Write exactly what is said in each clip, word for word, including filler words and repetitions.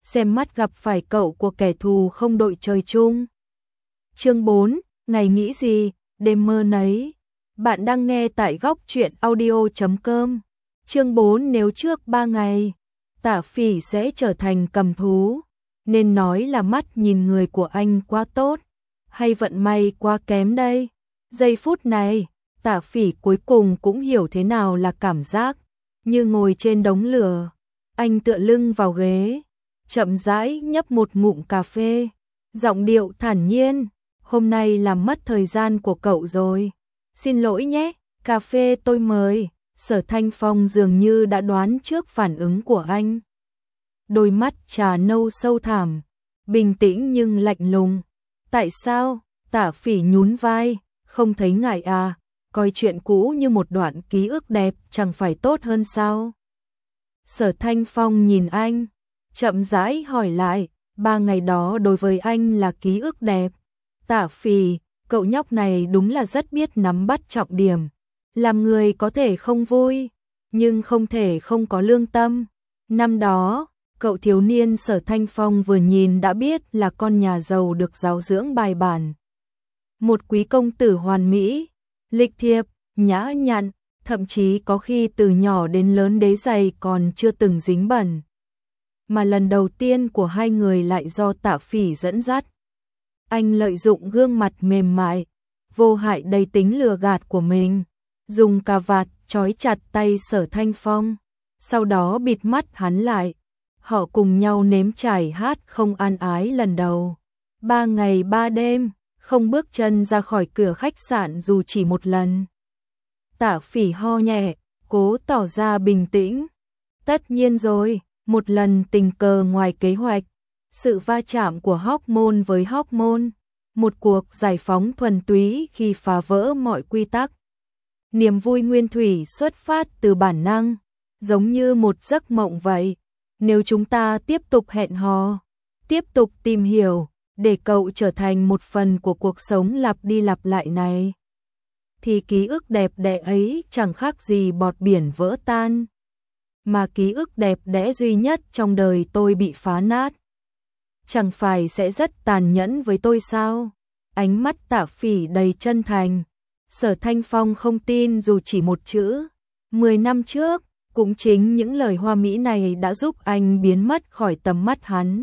xem mắt gặp phải cậu của kẻ thù không đội trời chung. Chương bốn, ngày nghĩ gì, đêm mơ nấy. Bạn đang nghe tại góc truyện audio chấm com. Chương bốn, nếu trước ba ngày, Tạ Phỉ sẽ trở thành cầm thú, nên nói là mắt nhìn người của anh quá tốt, hay vận may quá kém đây? Giây phút này, Tạ Phỉ cuối cùng cũng hiểu thế nào là cảm giác như ngồi trên đống lửa. Anh tựa lưng vào ghế, chậm rãi nhấp một ngụm cà phê, giọng điệu thản nhiên, hôm nay làm mất thời gian của cậu rồi. Xin lỗi nhé, cà phê tôi mời. Sở Thanh Phong dường như đã đoán trước phản ứng của anh. Đôi mắt trà nâu sâu thẳm, bình tĩnh nhưng lạnh lùng. Tại sao? Tạ Phỉ nhún vai, không thấy ngại à, coi chuyện cũ như một đoạn ký ức đẹp chẳng phải tốt hơn sao? Sở Thanh Phong nhìn anh, chậm rãi hỏi lại, ba ngày đó đối với anh là ký ức đẹp. Tạ Phỉ, cậu nhóc này đúng là rất biết nắm bắt trọng điểm. Làm người có thể không vui, nhưng không thể không có lương tâm. Năm đó, cậu thiếu niên Sở Thanh Phong vừa nhìn đã biết là con nhà giàu được giáo dưỡng bài bản. Một quý công tử hoàn mỹ, lịch thiệp, nhã nhặn, thậm chí có khi từ nhỏ đến lớn đế giày còn chưa từng dính bẩn. Mà lần đầu tiên của hai người lại do Tạ Phỉ dẫn dắt. Anh lợi dụng gương mặt mềm mại, vô hại đầy tính lừa gạt của mình, dùng cà vạt trói chặt tay Sở Thanh Phong, sau đó bịt mắt hắn lại. Họ cùng nhau nếm trải hát không an ái lần đầu. Ba ngày ba đêm, không bước chân ra khỏi cửa khách sạn dù chỉ một lần. Tạ Phỉ ho nhẹ, cố tỏ ra bình tĩnh. Tất nhiên rồi, một lần tình cờ ngoài kế hoạch, sự va chạm của hormone với hormone, một cuộc giải phóng thuần túy khi phá vỡ mọi quy tắc. Niềm vui nguyên thủy xuất phát từ bản năng, giống như một giấc mộng vậy. Nếu chúng ta tiếp tục hẹn hò, tiếp tục tìm hiểu, để cậu trở thành một phần của cuộc sống lặp đi lặp lại này, thì ký ức đẹp đẽ ấy chẳng khác gì bọt biển vỡ tan. Mà ký ức đẹp đẽ duy nhất trong đời tôi bị phá nát, chẳng phải sẽ rất tàn nhẫn với tôi sao? Ánh mắt Tạ Phỉ đầy chân thành. Sở Thanh Phong không tin dù chỉ một chữ. Mười năm trước, cũng chính những lời hoa mỹ này đã giúp anh biến mất khỏi tầm mắt hắn.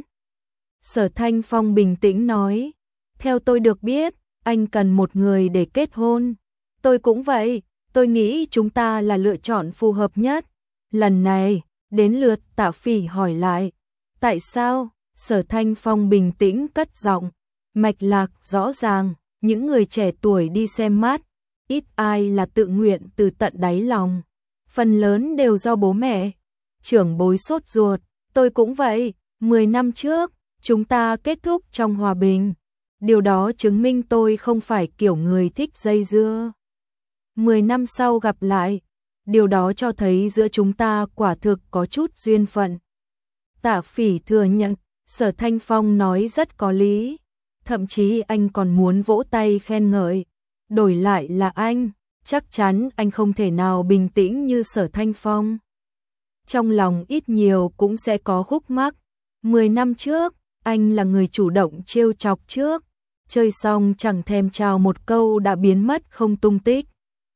Sở Thanh Phong bình tĩnh nói, theo tôi được biết, anh cần một người để kết hôn. Tôi cũng vậy, tôi nghĩ chúng ta là lựa chọn phù hợp nhất. Lần này, đến lượt Tạ Phỉ hỏi lại, tại sao? Sở Thanh Phong bình tĩnh cất giọng, mạch lạc rõ ràng, những người trẻ tuổi đi xem mắt, ít ai là tự nguyện từ tận đáy lòng. Phần lớn đều do bố mẹ, trưởng bối sốt ruột, tôi cũng vậy, mười năm trước, chúng ta kết thúc trong hòa bình. Điều đó chứng minh tôi không phải kiểu người thích dây dưa. Mười năm sau gặp lại, điều đó cho thấy giữa chúng ta quả thực có chút duyên phận. Tạ Phỉ thừa nhận, Sở Thanh Phong nói rất có lý, thậm chí anh còn muốn vỗ tay khen ngợi. Đổi lại là anh, chắc chắn anh không thể nào bình tĩnh như Sở Thanh Phong. Trong lòng ít nhiều cũng sẽ có khúc mắc. Mười năm trước, anh là người chủ động trêu chọc trước, chơi xong chẳng thèm chào một câu đã biến mất không tung tích.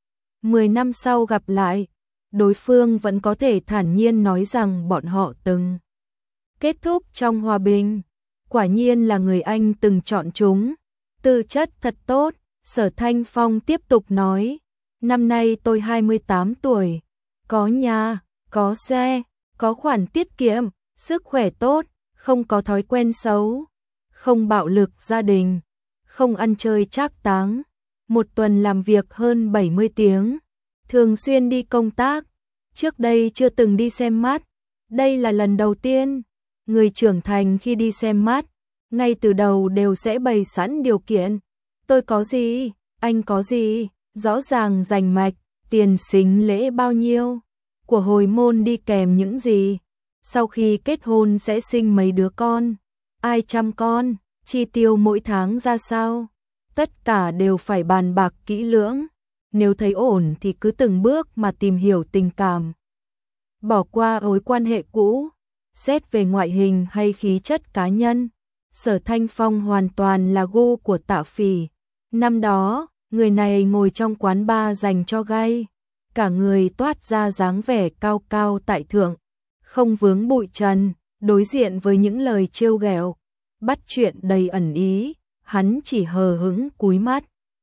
Mười năm sau gặp lại, đối phương vẫn có thể thản nhiên nói rằng bọn họ từng kết thúc trong hòa bình. Quả nhiên là người anh từng chọn chúng. Tư chất thật tốt. Sở Thanh Phong tiếp tục nói, năm nay tôi hai mươi tám tuổi, có nhà, có xe, có khoản tiết kiệm, sức khỏe tốt, không có thói quen xấu, không bạo lực gia đình, không ăn chơi trác táng, một tuần làm việc hơn bảy mươi tiếng, thường xuyên đi công tác, trước đây chưa từng đi xem mắt, đây là lần đầu tiên. Người trưởng thành khi đi xem mắt, ngay từ đầu đều sẽ bày sẵn điều kiện. Tôi có gì, anh có gì, rõ ràng rành mạch, tiền sính lễ bao nhiêu, của hồi môn đi kèm những gì, sau khi kết hôn sẽ sinh mấy đứa con, ai chăm con, chi tiêu mỗi tháng ra sao, tất cả đều phải bàn bạc kỹ lưỡng. Nếu thấy ổn thì cứ từng bước mà tìm hiểu tình cảm, bỏ qua mối quan hệ cũ. Xét về ngoại hình hay khí chất cá nhân, Sở Thanh Phong hoàn toàn là gu của Tạ Phỉ. Năm đó, người này ngồi trong quán bar dành cho gay, cả người toát ra dáng vẻ cao cao tại thượng, không vướng bụi trần, đối diện với những lời trêu ghẹo, bắt chuyện đầy ẩn ý, hắn chỉ hờ hững cúi mắt.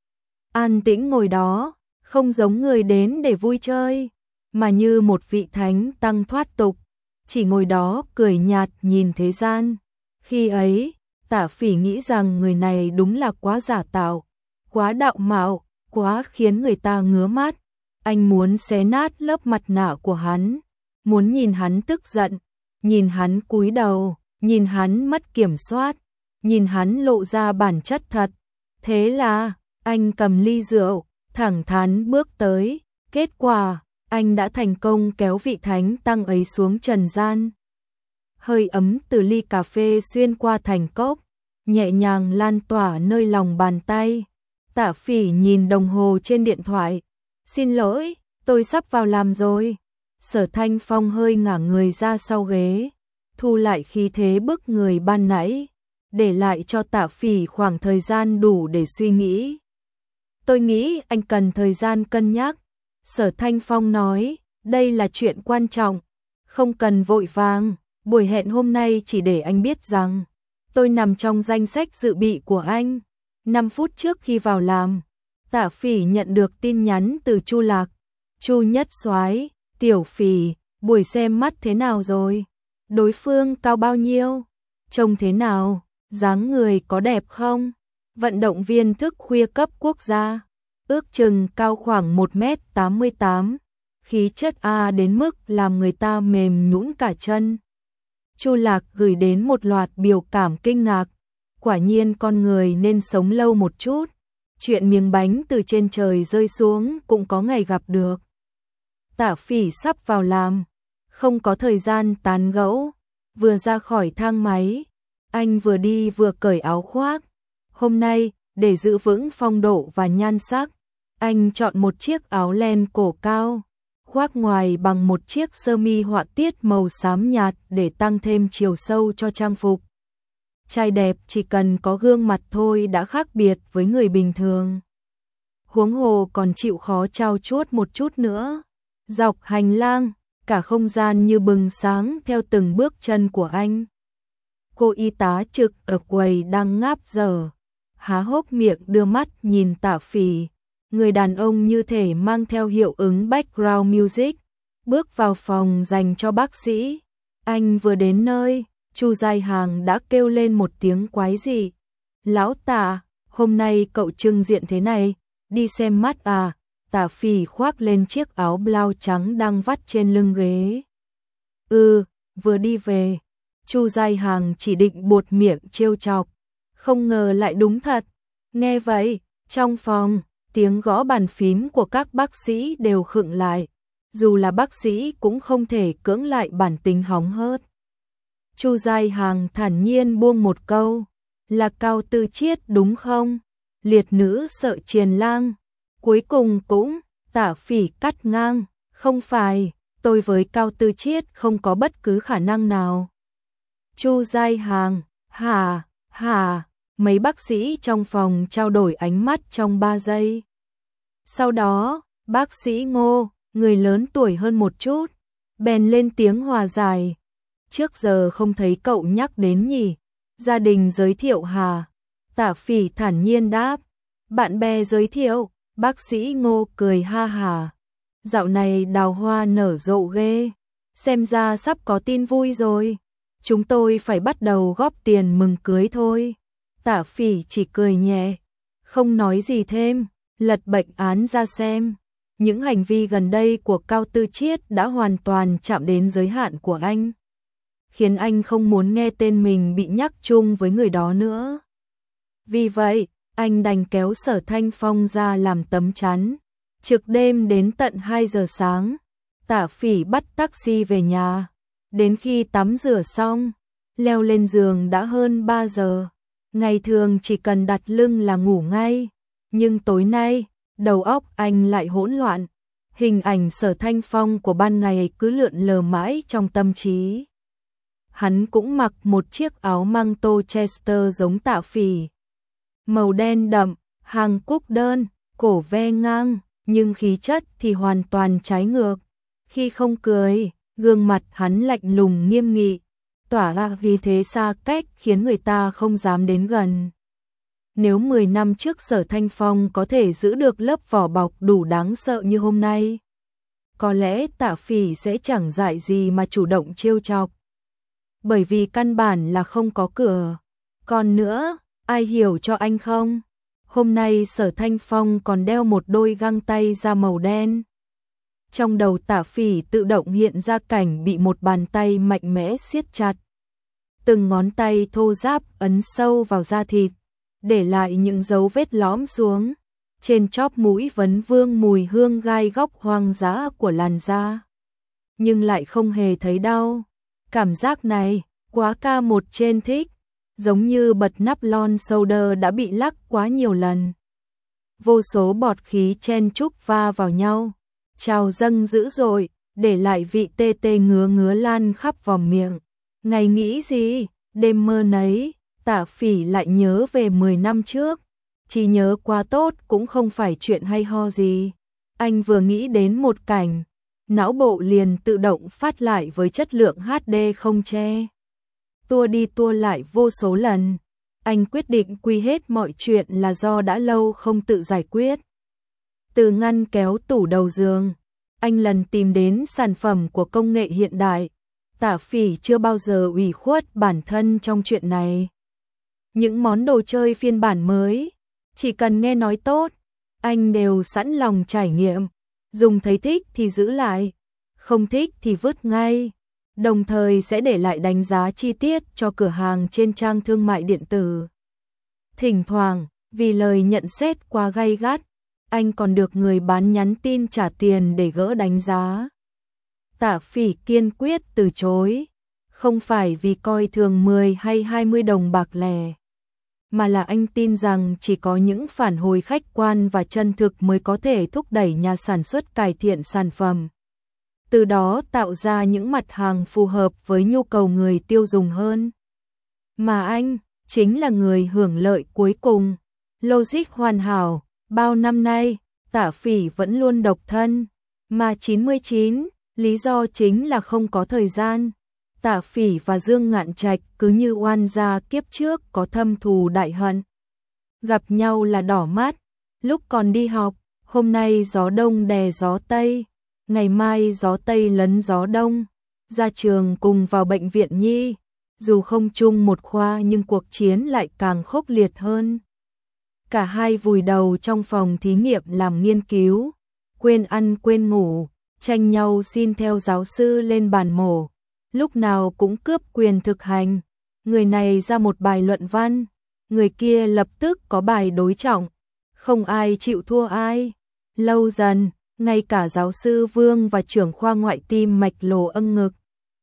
An tĩnh ngồi đó, không giống người đến để vui chơi, mà như một vị thánh tăng thoát tục, chỉ ngồi đó cười nhạt nhìn thế gian. Khi ấy, Tạ Phỉ nghĩ rằng người này đúng là quá giả tạo, quá đạo mạo, quá khiến người ta ngứa mắt. Anh muốn xé nát lớp mặt nạ của hắn, muốn nhìn hắn tức giận, nhìn hắn cúi đầu, nhìn hắn mất kiểm soát, nhìn hắn lộ ra bản chất thật. Thế là, anh cầm ly rượu, thẳng thắn bước tới, kết quả, anh đã thành công kéo vị thánh tăng ấy xuống trần gian. Hơi ấm từ ly cà phê xuyên qua thành cốc, nhẹ nhàng lan tỏa nơi lòng bàn tay. Tạ Phỉ nhìn đồng hồ trên điện thoại. Xin lỗi, tôi sắp vào làm rồi. Sở Thanh Phong hơi ngả người ra sau ghế, thu lại khí thế bức người ban nãy, để lại cho Tạ Phỉ khoảng thời gian đủ để suy nghĩ. Tôi nghĩ anh cần thời gian cân nhắc. Sở Thanh Phong nói, đây là chuyện quan trọng, không cần vội vàng. Buổi hẹn hôm nay chỉ để anh biết rằng tôi nằm trong danh sách dự bị của anh. năm phút trước khi vào làm, Tạ Phỉ nhận được tin nhắn từ Chu Lạc. Chu Nhất Soái, Tiểu Phỉ, buổi xem mắt thế nào rồi? Đối phương cao bao nhiêu? Trông thế nào? Dáng người có đẹp không? Vận động viên thức khuya cấp quốc gia, ước chừng cao khoảng một mét tám mươi tám, khí chất A đến mức làm người ta mềm nhũn cả chân. Chu Lạc gửi đến một loạt biểu cảm kinh ngạc. Quả nhiên con người nên sống lâu một chút. Chuyện miếng bánh từ trên trời rơi xuống cũng có ngày gặp được. Tạ Phỉ sắp vào làm, không có thời gian tán gẫu. Vừa ra khỏi thang máy, anh vừa đi vừa cởi áo khoác. Hôm nay, để giữ vững phong độ và nhan sắc, anh chọn một chiếc áo len cổ cao, khoác ngoài bằng một chiếc sơ mi họa tiết màu xám nhạt để tăng thêm chiều sâu cho trang phục. Trai đẹp chỉ cần có gương mặt thôi đã khác biệt với người bình thường. Huống hồ còn chịu khó trau chuốt một chút nữa. Dọc hành lang, cả không gian như bừng sáng theo từng bước chân của anh. Cô y tá trực ở quầy đang ngáp dở, há hốc miệng đưa mắt nhìn Tạ Phỉ. Người đàn ông như thể mang theo hiệu ứng background music, bước vào phòng dành cho bác sĩ. Anh vừa đến nơi, Chu Giai Hàng đã kêu lên một tiếng quái dị. Lão Tạ, hôm nay cậu trưng diện thế này, đi xem mắt à? Tạ Phỉ khoác lên chiếc áo blau trắng đang vắt trên lưng ghế. Ừ, vừa đi về. Chu Giai Hàng chỉ định buột miệng trêu chọc, không ngờ lại đúng thật. Nghe vậy, trong phòng, tiếng gõ bàn phím của các bác sĩ đều khựng lại, dù là bác sĩ cũng không thể cưỡng lại bản tính hóng hớt. Chu Giai Hàng thản nhiên buông một câu, là Cao Tư Chiết đúng không? Liệt nữ sợ triền lang. Cuối cùng cũng, Tạ Phỉ cắt ngang, không phải, tôi với Cao Tư Chiết không có bất cứ khả năng nào. Chu Giai Hàng, hả, hả, mấy bác sĩ trong phòng trao đổi ánh mắt trong ba giây. Sau đó, bác sĩ Ngô, người lớn tuổi hơn một chút, bèn lên tiếng hòa giải. Trước giờ không thấy cậu nhắc đến nhỉ, gia đình giới thiệu hả? Tạ Phỉ thản nhiên đáp, bạn bè giới thiệu. Bác sĩ Ngô cười ha hả. Dạo này đào hoa nở rộ ghê, xem ra sắp có tin vui rồi. Chúng tôi phải bắt đầu góp tiền mừng cưới thôi. Tạ Phỉ chỉ cười nhẹ, không nói gì thêm, lật bệnh án ra xem. Những hành vi gần đây của Cao Tư Chiết đã hoàn toàn chạm đến giới hạn của anh, khiến anh không muốn nghe tên mình bị nhắc chung với người đó nữa. Vì vậy, anh đành kéo Sở Thanh Phong ra làm tấm chắn, trực đêm đến tận hai giờ sáng. Tạ Phỉ bắt taxi về nhà, đến khi tắm rửa xong, leo lên giường đã hơn ba giờ. Ngày thường chỉ cần đặt lưng là ngủ ngay, nhưng tối nay, đầu óc anh lại hỗn loạn. Hình ảnh Sở Thanh Phong của ban ngày cứ lượn lờ mãi trong tâm trí. hắn cũng mặc một chiếc áo Manchester giống Tạ Phỉ. Màu đen đậm, hàng cúc đơn, cổ ve ngang, nhưng khí chất thì hoàn toàn trái ngược. Khi không cười, gương mặt hắn lạnh lùng nghiêm nghị, tỏa ra vì thế xa cách khiến người ta không dám đến gần. Nếu mười năm trước Sở Thanh Phong có thể giữ được lớp vỏ bọc đủ đáng sợ như hôm nay, có lẽ Tạ Phỉ sẽ chẳng dại gì mà chủ động trêu chọc. Bởi vì căn bản là không có cửa. Còn nữa, ai hiểu cho anh không? Hôm nay Sở Thanh Phong còn đeo một đôi găng tay da màu đen. Trong đầu Tạ Phỉ tự động hiện ra cảnh bị một bàn tay mạnh mẽ siết chặt. Từng ngón tay thô ráp ấn sâu vào da thịt, để lại những dấu vết lõm xuống. Trên chóp mũi vấn vương mùi hương gai góc hoang dã của làn da. Nhưng lại không hề thấy đau. Cảm giác này, quá ca một trên thích, giống như bật nắp lon soda đã bị lắc quá nhiều lần. Vô số bọt khí chen chúc va vào nhau, trào dâng dữ dội, để lại vị tê tê ngứa ngứa lan khắp vòng miệng. Ngày nghĩ gì, đêm mơ nấy, Tạ Phỉ lại nhớ về mười năm trước. Chỉ nhớ quá tốt cũng không phải chuyện hay ho gì. Anh vừa nghĩ đến một cảnh, não bộ liền tự động phát lại với chất lượng hát đê không che. Tua đi tua lại vô số lần. Anh quyết định quy hết mọi chuyện là do đã lâu không tự giải quyết. Từ ngăn kéo tủ đầu giường, anh lần tìm đến sản phẩm của công nghệ hiện đại. Tạ Phỉ chưa bao giờ ủy khuất bản thân trong chuyện này. Những món đồ chơi phiên bản mới, chỉ cần nghe nói tốt, anh đều sẵn lòng trải nghiệm. Dùng thấy thích thì giữ lại, không thích thì vứt ngay. Đồng thời sẽ để lại đánh giá chi tiết cho cửa hàng trên trang thương mại điện tử. Thỉnh thoảng, vì lời nhận xét quá gay gắt, anh còn được người bán nhắn tin trả tiền để gỡ đánh giá. Tạ Phỉ kiên quyết từ chối, không phải vì coi thường mười hay hai mươi đồng bạc lẻ, mà là anh tin rằng chỉ có những phản hồi khách quan và chân thực mới có thể thúc đẩy nhà sản xuất cải thiện sản phẩm. Từ đó tạo ra những mặt hàng phù hợp với nhu cầu người tiêu dùng hơn. Mà anh, chính là người hưởng lợi cuối cùng. Logic hoàn hảo, bao năm nay, Tạ Phỉ vẫn luôn độc thân. Mà chín mươi chín, lý do chính là không có thời gian. Tạ Phỉ và Dương Ngạn Trạch cứ như oan gia kiếp trước có thâm thù đại hận. Gặp nhau là đỏ mắt, lúc còn đi học, hôm nay gió đông đè gió tây, ngày mai gió tây lấn gió đông, ra trường cùng vào bệnh viện nhi, dù không chung một khoa nhưng cuộc chiến lại càng khốc liệt hơn. Cả hai vùi đầu trong phòng thí nghiệm làm nghiên cứu, quên ăn quên ngủ, tranh nhau xin theo giáo sư lên bàn mổ. Lúc nào cũng cướp quyền thực hành, người này ra một bài luận văn, người kia lập tức có bài đối trọng, không ai chịu thua ai. Lâu dần, ngay cả giáo sư Vương và trưởng khoa ngoại tim mạch lồ âng ngực,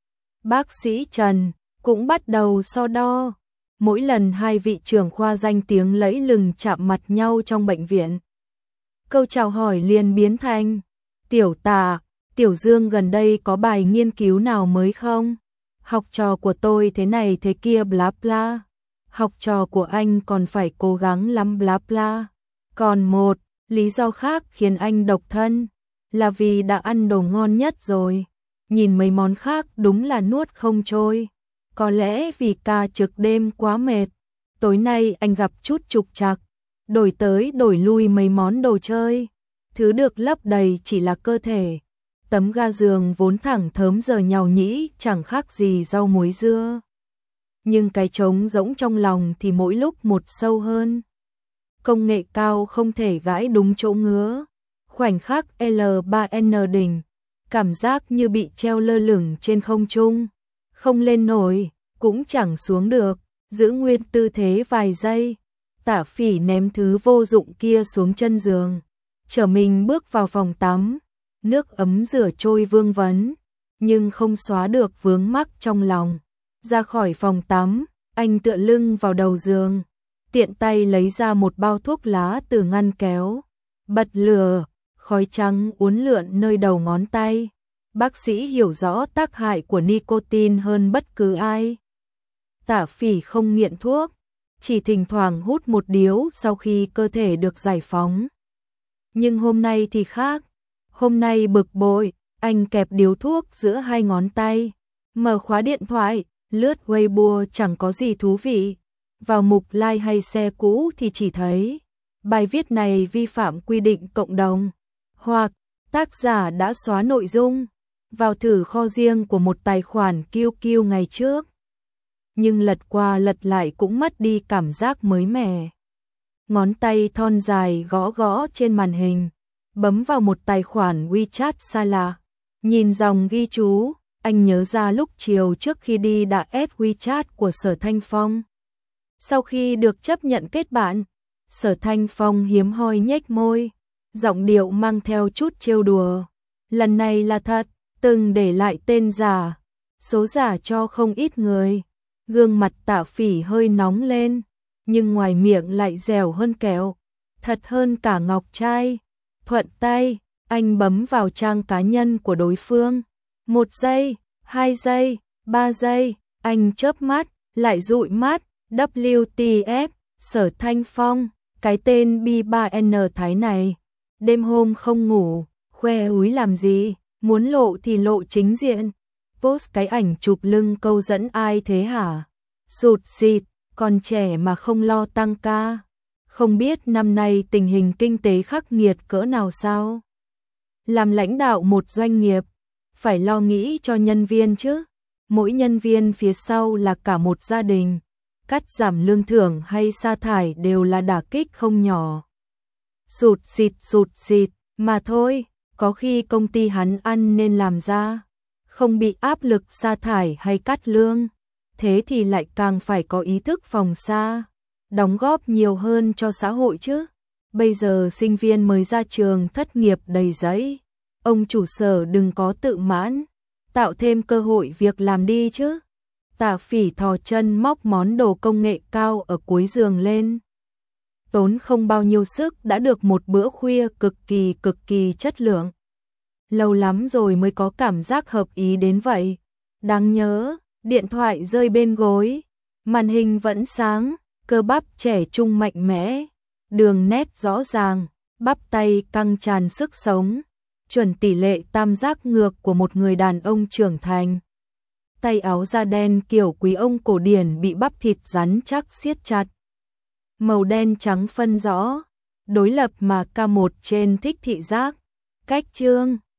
bác sĩ Trần, cũng bắt đầu so đo. Mỗi lần hai vị trưởng khoa danh tiếng lẫy lừng chạm mặt nhau trong bệnh viện, câu chào hỏi liền biến thành: Tiểu Tạ, Tiểu Dương gần đây có bài nghiên cứu nào mới không? Học trò của tôi thế này thế kia bla bla. Học trò của anh còn phải cố gắng lắm bla bla. Còn một lý do khác khiến anh độc thân là vì đã ăn đồ ngon nhất rồi. Nhìn mấy món khác đúng là nuốt không trôi. Có lẽ vì ca trực đêm quá mệt, tối nay anh gặp chút trục trặc, đổi tới đổi lui mấy món đồ chơi. Thứ được lấp đầy chỉ là cơ thể. Tấm ga giường vốn thẳng thớm giờ nhàu nhĩ chẳng khác gì rau muối dưa. Nhưng cái trống rỗng trong lòng thì mỗi lúc một sâu hơn. Công nghệ cao không thể gãi đúng chỗ ngứa. Khoảnh khắc L ba N đỉnh, cảm giác như bị treo lơ lửng trên không trung. Không lên nổi, cũng chẳng xuống được, giữ nguyên tư thế vài giây. Tạ Phỉ ném thứ vô dụng kia xuống chân giường, trở mình bước vào phòng tắm. Nước ấm rửa trôi vương vấn, nhưng không xóa được vướng mắc trong lòng. Ra khỏi phòng tắm, anh tựa lưng vào đầu giường, tiện tay lấy ra một bao thuốc lá từ ngăn kéo, bật lửa, khói trắng uốn lượn nơi đầu ngón tay. Bác sĩ hiểu rõ tác hại của nicotine hơn bất cứ ai. Tả Phỉ không nghiện thuốc, chỉ thỉnh thoảng hút một điếu sau khi cơ thể được giải phóng. Nhưng hôm nay thì khác. Hôm nay bực bội, anh kẹp điếu thuốc giữa hai ngón tay, mở khóa điện thoại, lướt Weibo chẳng có gì thú vị. Vào mục like hay xe cũ thì chỉ thấy bài viết này vi phạm quy định cộng đồng, hoặc tác giả đã xóa nội dung. Vào thử kho riêng của một tài khoản kiu kiu ngày trước. Nhưng lật qua lật lại cũng mất đi cảm giác mới mẻ. Ngón tay thon dài gõ gõ trên màn hình, bấm vào một tài khoản WeChat xa lạ. Nhìn dòng ghi chú, anh nhớ ra lúc chiều trước khi đi đã add WeChat của Sở Thanh Phong. Sau khi được chấp nhận kết bạn, Sở Thanh Phong hiếm hoi nhếch môi, giọng điệu mang theo chút trêu đùa. Lần này là thật, từng để lại tên giả, số giả cho không ít người. Gương mặt Tạ Phỉ hơi nóng lên, nhưng ngoài miệng lại dẻo hơn kẹo, thật hơn cả ngọc trai. Thuận tay, anh bấm vào trang cá nhân của đối phương. Một giây, hai giây, ba giây, anh chớp mắt, lại dụi mắt. vê kép tê ép, Sở Thanh Phong, cái tên bi ba en Thái này. Đêm hôm không ngủ, khoe úi làm gì, muốn lộ thì lộ chính diện. Post cái ảnh chụp lưng câu dẫn ai thế hả? Sụt xịt, còn trẻ mà không lo tăng ca. Không biết năm nay tình hình kinh tế khắc nghiệt cỡ nào sao? Làm lãnh đạo một doanh nghiệp, phải lo nghĩ cho nhân viên chứ. Mỗi nhân viên phía sau là cả một gia đình. Cắt giảm lương thưởng hay sa thải đều là đả kích không nhỏ. Sụt xịt sụt xịt, mà thôi, có khi công ty hắn ăn nên làm ra. Không bị áp lực sa thải hay cắt lương. Thế thì lại càng phải có ý thức phòng xa, đóng góp nhiều hơn cho xã hội chứ. Bây giờ sinh viên mới ra trường thất nghiệp đầy giấy. Ông chủ Sở đừng có tự mãn, tạo thêm cơ hội việc làm đi chứ. Tạ Phỉ thò chân móc món đồ công nghệ cao ở cuối giường lên. Tốn không bao nhiêu sức đã được một bữa khuya cực kỳ cực kỳ chất lượng. Lâu lắm rồi mới có cảm giác hợp ý đến vậy. Đáng nhớ, điện thoại rơi bên gối, màn hình vẫn sáng, cơ bắp trẻ trung mạnh mẽ, đường nét rõ ràng, bắp tay căng tràn sức sống, chuẩn tỷ lệ tam giác ngược của một người đàn ông trưởng thành. Tay áo da đen kiểu quý ông cổ điển bị bắp thịt rắn chắc siết chặt. Màu đen trắng phân rõ, đối lập mà ca một trên thích thị giác. Cách chương